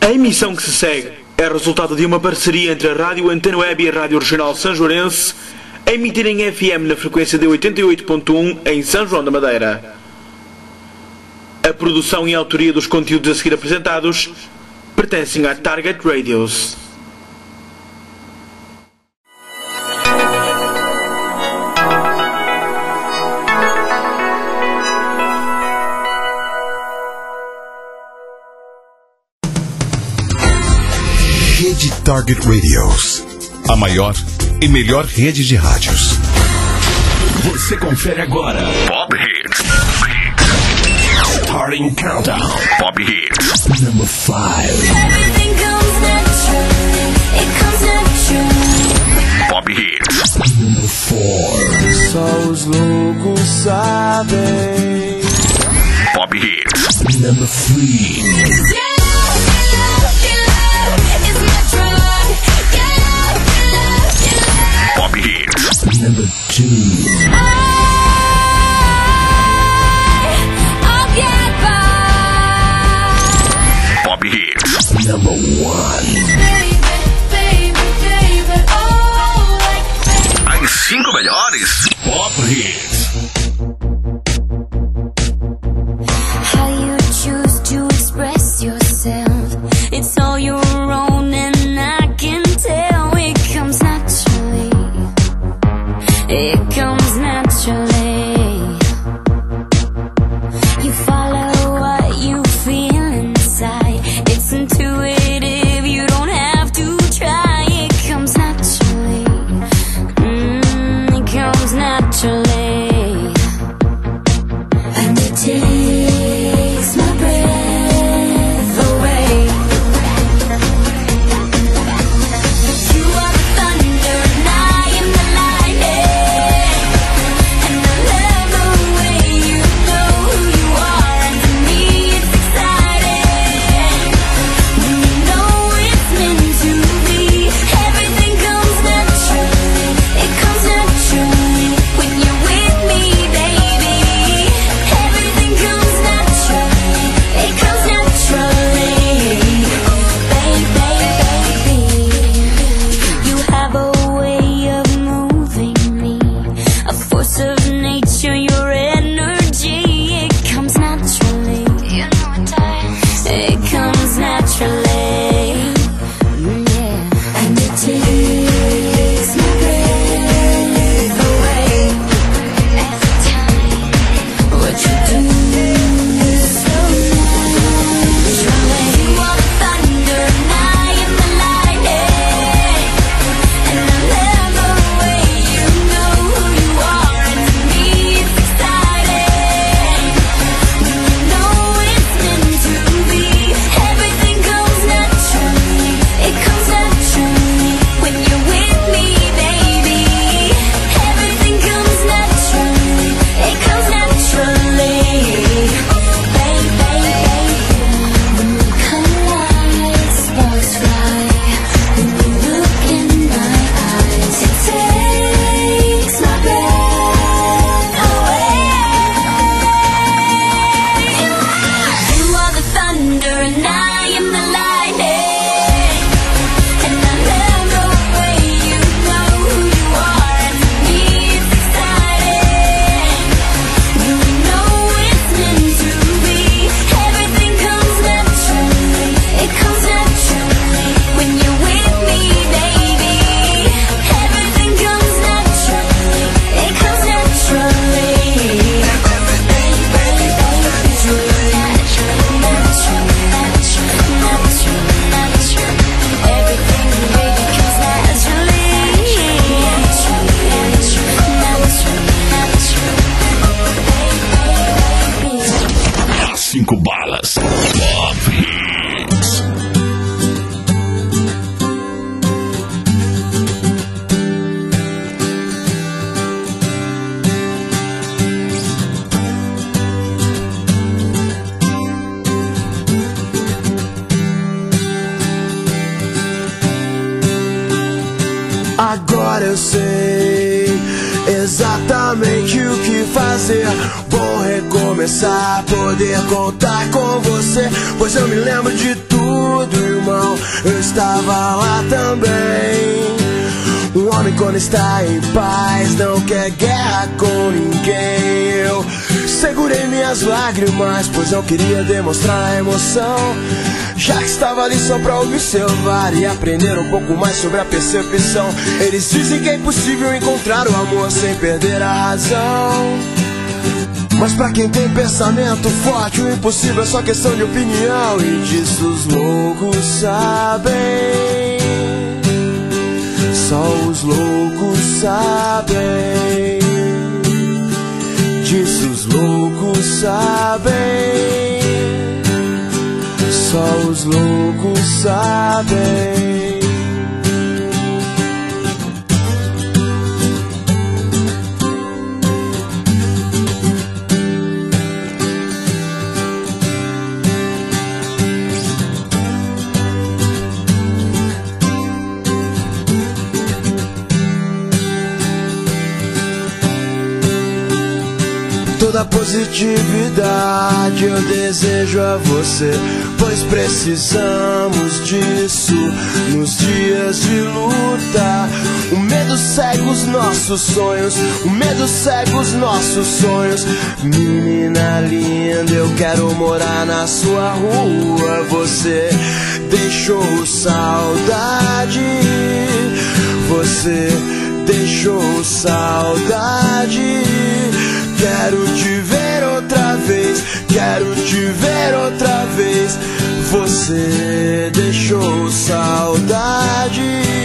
A emissão que se segue é resultado de uma parceria entre a Rádio Antena Web e a Rádio Regional Sanjoarense, a emitir em FM na frequência de 88.1 em São João da Madeira. A produção e a autoria dos conteúdos a seguir apresentados pertencem à Target Radios. Rede Target Radios, a maior e melhor rede de rádios. Você confere agora Pop Hits. Starting Countdown. Pop Hits. Number 5. Everything comes natural. It comes natural. Pop Hits. Number 4. Só os loucos sabem. Pop Hits. Number 3. Pop Hits. Number 2. Pop Hits. Number 1. As 5 melhores Pop Hits. How you choose to express yourself, it's all your own, and I can tell it comes naturally. It comes naturally. You follow what you feel inside. It's intuitive, you don't have to try. It comes naturally. It comes naturally. And it takes my breath away. You are the thunder and I am the lightning. And I love the way you know who you are. And to me it's exciting when you know it's meant to be. Everything comes naturally. It comes naturally when you're with me, baby. Everything comes naturally. It comes naturally. Baby, you have a way of moving me, a force of nature, your energy. It comes naturally. You know it does. It comes naturally. Yeah. And it takes my breath away. Every time what you do is so naturally. You are the thunder and I am the lightning. And I love the way you know who you are. And to me it's exciting when you know it's meant to be. Everything comes naturally. It comes naturally when you're with me, baby. Everything comes naturally. It comes naturally. Baby, when we collide, sparks fly. When you look in my eyes, it takes my breath away. You are the thunder and I am the lightning. And I love the way you know who you are. And to me it's exciting when you know it's meant to be. Everything comes naturally. It comes naturally when you're with me, baby. Everything comes naturally. It comes naturally. As 5 balas Pop Hits. Agora eu sei exatamente o que fazer. Vou recomeçar, poder contar com você, pois eu me lembro de tudo e eu estava lá também. Um homem quando está em paz não quer guerra com ninguém. Eu segurei minhas lágrimas, pois não queria demonstrar a emoção, já que estava ali só pra observar e aprender um pouco mais sobre a percepção. Eles dizem que é impossível encontrar o amor sem perder a razão, mas pra quem tem pensamento forte, o impossível é só questão de opinião. E disso os loucos sabem, só os loucos sabem. Disso os loucos sabem, só os loucos sabem. Toda positividade eu desejo a você, pois precisamos disso nos dias de luta. O medo cega os nossos sonhos, o medo cega os nossos sonhos. Menina linda, eu quero morar na sua rua. Você deixou saudade, você deixou saudade. Quero te ver outra vez, quero te ver outra vez. Você deixou saudade.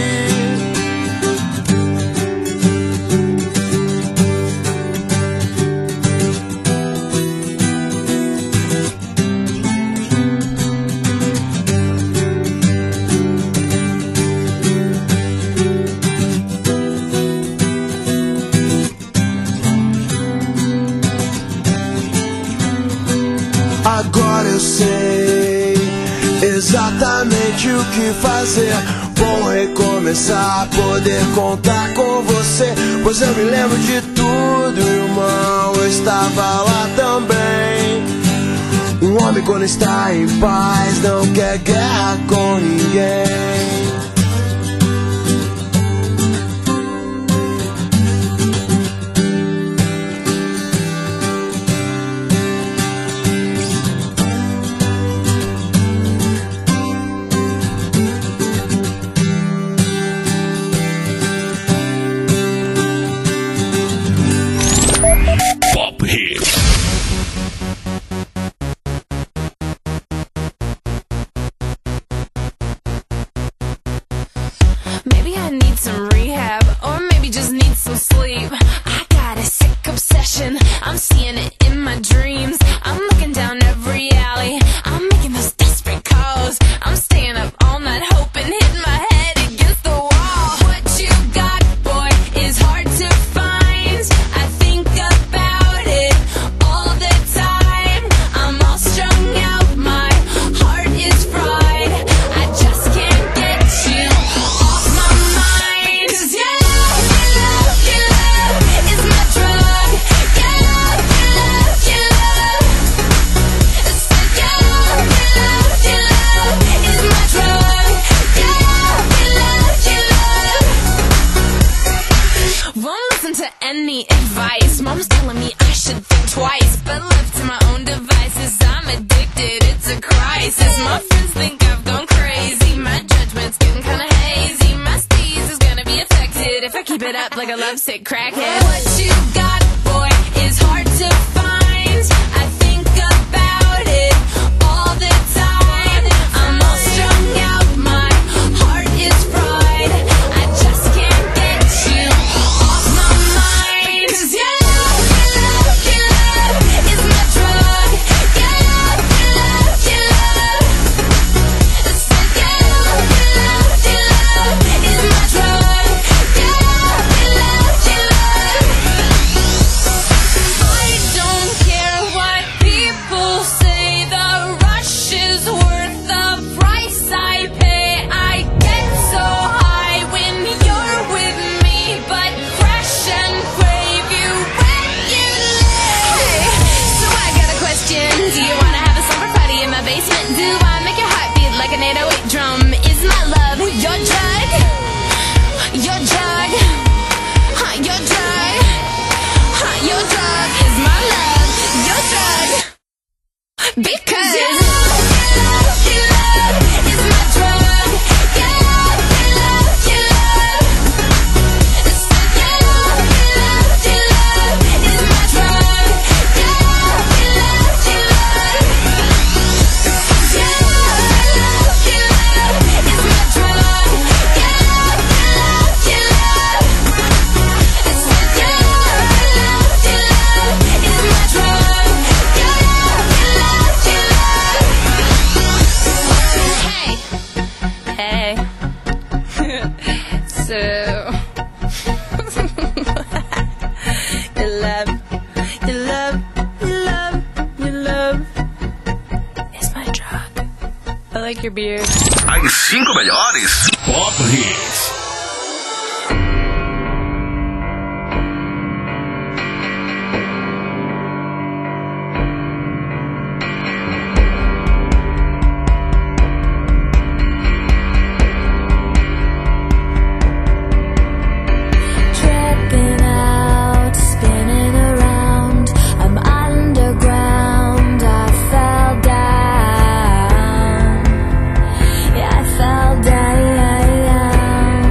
Agora eu sei exatamente o que fazer. Bom recomeçar, poder contar com você, pois eu me lembro de tudo, irmão, eu estava lá também. Um homem quando está em paz não quer guerra com ninguém. Pop Hits. Maybe I need some rehab, or maybe just need some sleep. I got a sick obsession, I'm seeing it in my dreams. I'm looking down every alley, I'm making those desperate calls. I'm staying up all night hoping, hitting my head against the wall. What you got, boy, is hard to find. I think about it all the time. I'm all strung out, my heart is fried. I just can't get you off my mind. 'Cause your love is my drug. Your love is my drug. Won't listen to any advice. Mom's telling me I should think twice, but left to my own devices, I'm addicted, it's a crisis. My friends think I've gone crazy, my judgment's getting kinda hazy. My steez is gonna be affected if I keep it up like a lovesick crackhead. What you got, boy, is hard to find. I think about it all the time. I'm all strung out, my heart is fried. I just can't get you off my mind. 'Cause your love is my drug. Your love said your love is my drug. Your love. I don't care what people say, the rush is worth the price I pay. I get so high when you're with me, but crash and crave you regularly. So I got a question, do you wanna have a summer party in my basement? Do I make your heart beat like an 808 drum. Is my love your drug? Your drug? Huh, your drug? Huh, your drug is my love. Your drug? Because your love is my drug. Your love is my drug. Your love is my drug. Hey. So your love is my drug. I like your beard. As 5 melhores Pop Hits. Tripping out, spinning around. I'm underground. I fell down. Yeah, I fell down.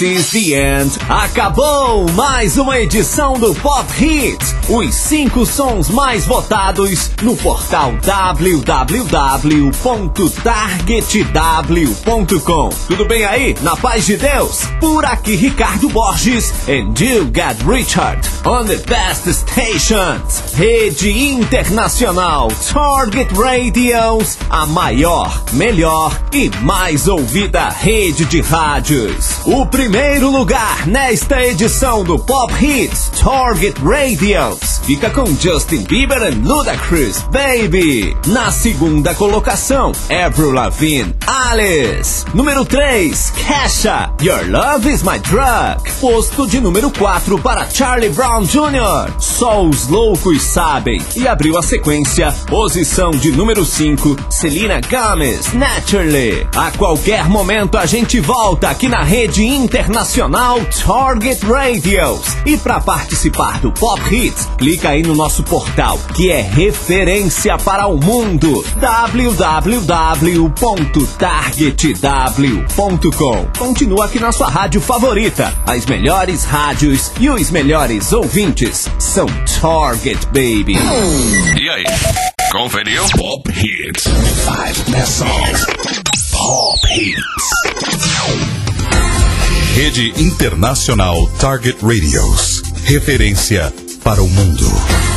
This is the end. Acabou mais uma edição do Pop Hits. Os 5 sons mais votados no portal www.targetw.com. Tudo bem aí? Na paz de Deus? Por aqui Ricardo Borges and you got Richard on the best stations. Rede Internacional Target Radios, a maior, melhor e mais ouvida rede de rádios. O primeiro lugar nesta edição do Pop Hits Target Radios fica com Justin Bieber and Ludacris, Baby. Na segunda colocação, Avril Lavigne, Alice. Número 3, Kesha, Your Love is My Drug. Posto de número 4 para Charlie Brown Jr., Só os Loucos Sabem. E abriu a sequência, posição de número 5, Selena Gomez, Naturally. A qualquer momento a gente volta aqui na Rede Internacional Target Radios. E para participar do Pop Hits, clica aí no nosso portal, que é referência para o mundo, www.targetw.com. Continua aqui na sua rádio favorita. As melhores rádios e os melhores ouvintes são Target, baby. E aí? Conferiu? Pop Hits. 5 best songs. Pop Hits. Rede Internacional Target Radios. Referência para o mundo.